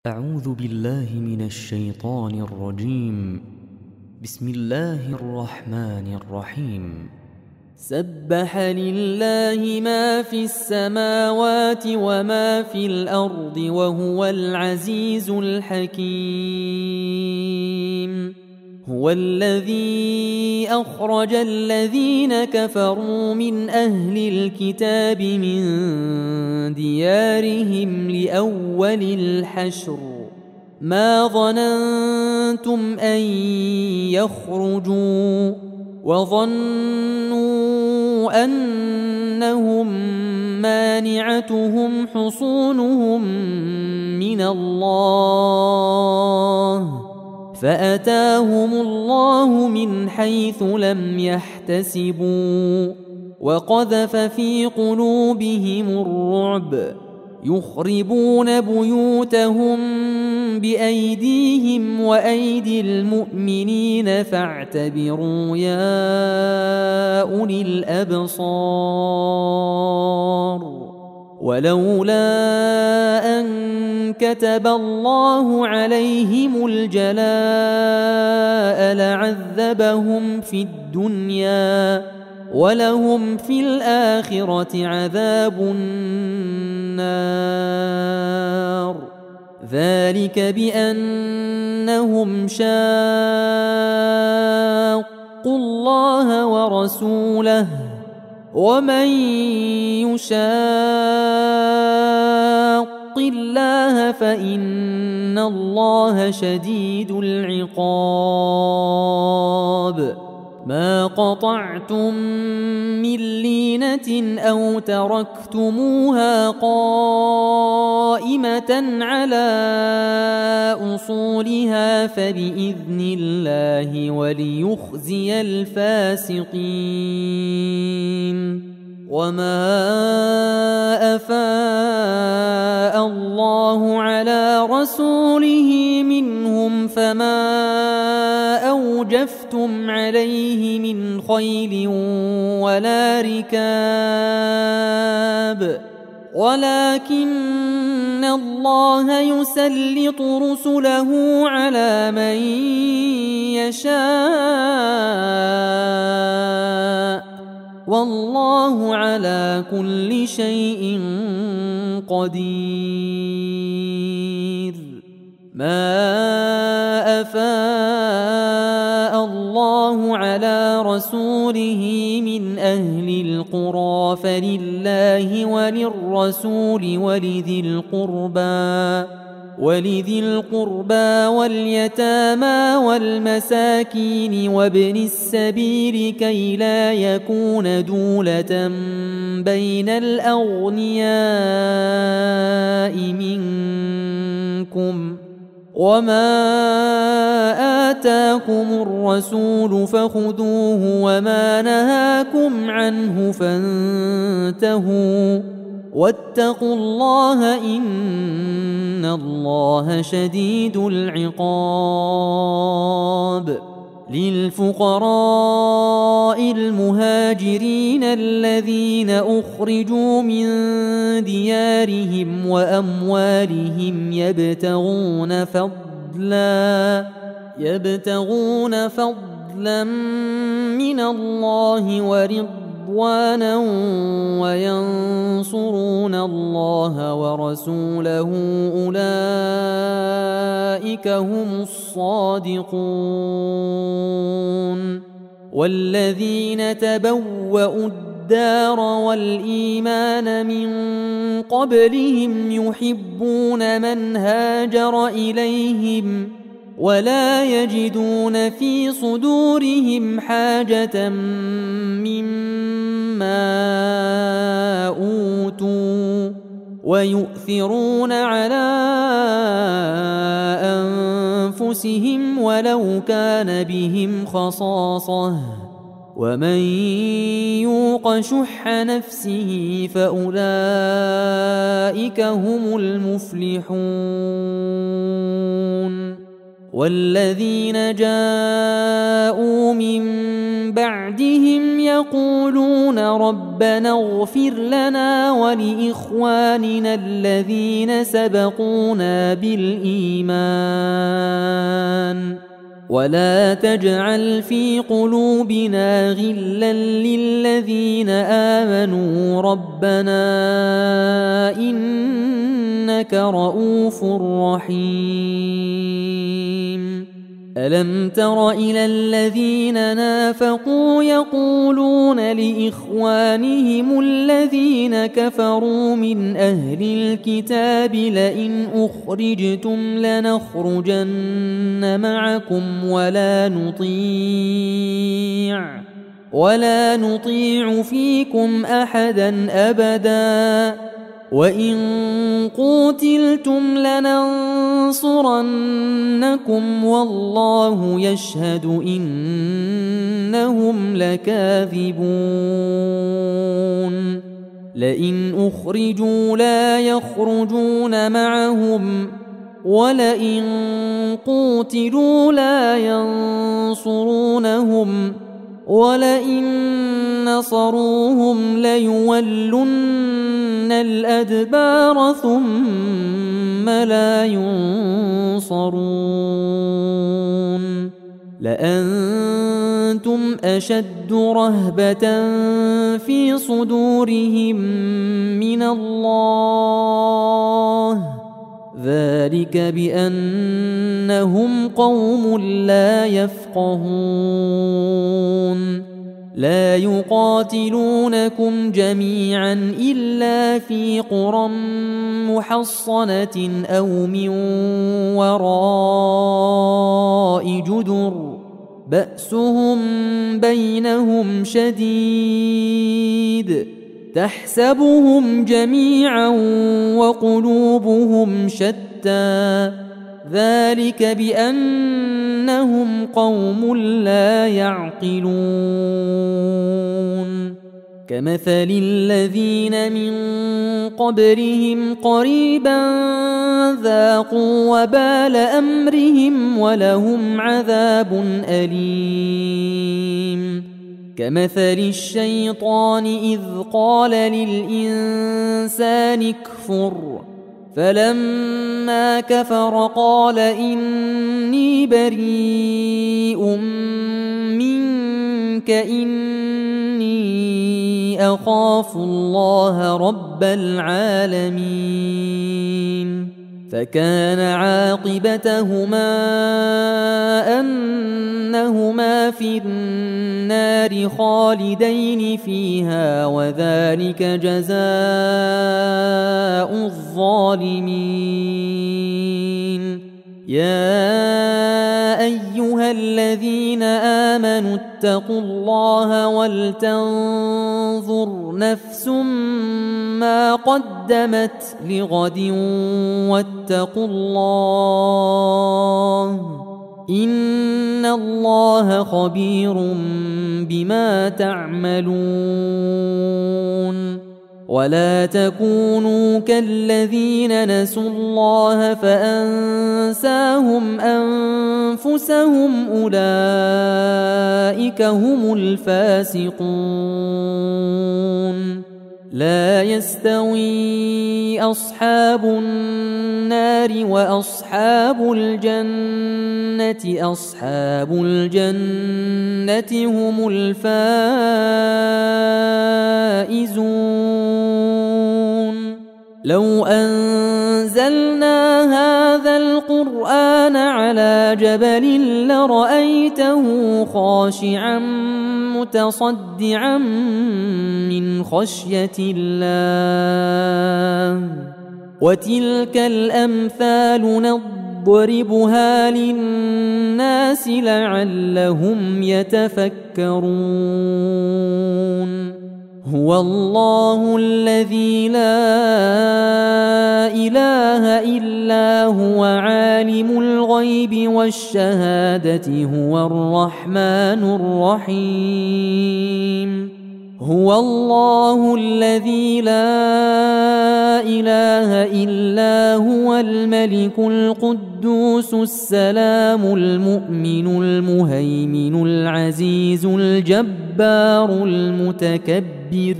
أعوذ بالله من الشيطان الرجيم. بسم الله الرحمن الرحيم. سبح لله ما في السماوات وما في الأرض وهو العزيز الحكيم. هو الذي أخرج الذين كفروا من أهل الكتاب من ديارهم لأول الحشر ما ظننتم أن يخرجوا وظنوا أنهم مانعتهم حصونهم من الله فأتاهم الله من حيث لم يحتسبوا وقذف في قلوبهم الرعب يخربون بيوتهم بأيديهم وأيدي المؤمنين فاعتبروا يا أولي الأبصار. ولولا أن كتب الله عليهم الجلاء لعذبهم في الدنيا ولهم في الآخرة عذاب النار. ذلك بأنهم شاقوا الله ورسوله ومن يشاق الله فإن الله شديد العقاب. ما قطعتم من لينة أو تركتموها قائمة على أصولها فبإذن الله وليخزي الفاسقين. وما أفاء الله على رسوله منهم فما أوجفتم عليه من خيل ولا ركاب ولكن الله يسلط رسله على من يشاء والله على كل شيء قدير. ما أفاء الله على رسوله من أهل القرى فلله وللرسول ولذي القربى واليتامى والمساكين وابن السبيل كي لا يكون دولة بين الأغنياء منكم. وما آتاكم الرسول فخذوه وما نهاكم عنه فانتهوا واتقوا الله إن الله شديد العقاب. للفقراء المهاجرين الذين أخرجوا من ديارهم وأموالهم يبتغون فضلا من الله ورضوانا وينصرون الله ورسوله أولئك هم الصادقون. والذين تبوأوا الدار والإيمان من قبلهم يحبون من هاجر إليهم ولا يجدون في صدورهم حاجة مما أوتوا ويؤثرون على أنفسهم ولو كان بهم خصاصة ومن يوق شح نفسه فأولئك هم المفلحون. والذين جاءوا من بعدهم يقولون ربنا اغفر لنا ولإخواننا الذين سبقونا بالإيمان ولا تجعل في قلوبنا غلا للذين آمنوا ربنا إنك رؤوف رحيم. ألم تر إلى الذين نافقوا يقولون لإخوانهم الذين كفروا من أهل الكتاب لئن أخرجتم لنخرجن معكم ولا نطيع فيكم أحدا أبدا وإن قوتلتم لننصرنكم والله يشهد إنهم لكاذبون. لئن أخرجوا لا يخرجون معهم ولئن قوتلوا لا ينصرونهم ولئن نصروهم ليولن الأدبار ثم لا ينصرون. لأنتم أشد رهبة في صدورهم من الله ذلك بأنهم قوم لا يفقهون. لا يقاتلونكم جميعا إلا في قرى محصنة أو من وراء جدر بأسهم بينهم شديد تحسبهم جميعا وقلوبهم شتى ذلك بأنهم قوم لا يعقلون. كمثل الذين من قبلهم قريبا ذاقوا وبال أمرهم ولهم عذاب أليم. كمثل الشيطان إذ قال للإنسان اكفر فلما كفر قال إني بريء منك إني أخاف الله رب العالمين. فكان عاقبتهما أنهما في النار خالدين فيها وذلك جزاء الظالمين. يا أيها الذين آمنوا اتقوا الله ولتنظر نفس ما قدمت لغد واتقوا الله إن الله خبير بما تعملون. ولا تكونوا كالذين نسوا الله فأنساهم أنفسهم أولئك هم الفاسقون. لا يستوي أصحاب النار وأصحاب الجنة أصحاب الجنة هم الفائزون. لو أنزلنا هذا القرآن على جبل لرأيته خاشعا متصدعا من خشية الله وتلك الأمثال نضربها للناس لعلهم يتفكرون. هو الله الذي لا إله إلا هو عالم الغيب والشهادة هو الرحمن الرحيم. هو الله الذي لا إله إلا هو الملك القدوس السلام المؤمن المهيمن العزيز الجبار المتكبر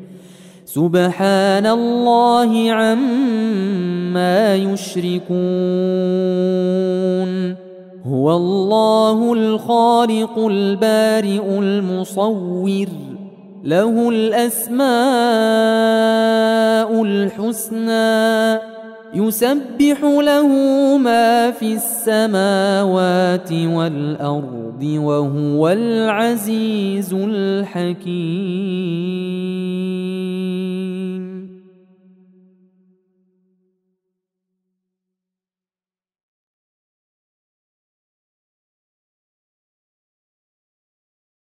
سبحان الله عما يشركون هو الله الخالق البارئ المصور له الأسماء الحسنى يسبح له ما في السماوات والأرض وهو العزيز الحكيم.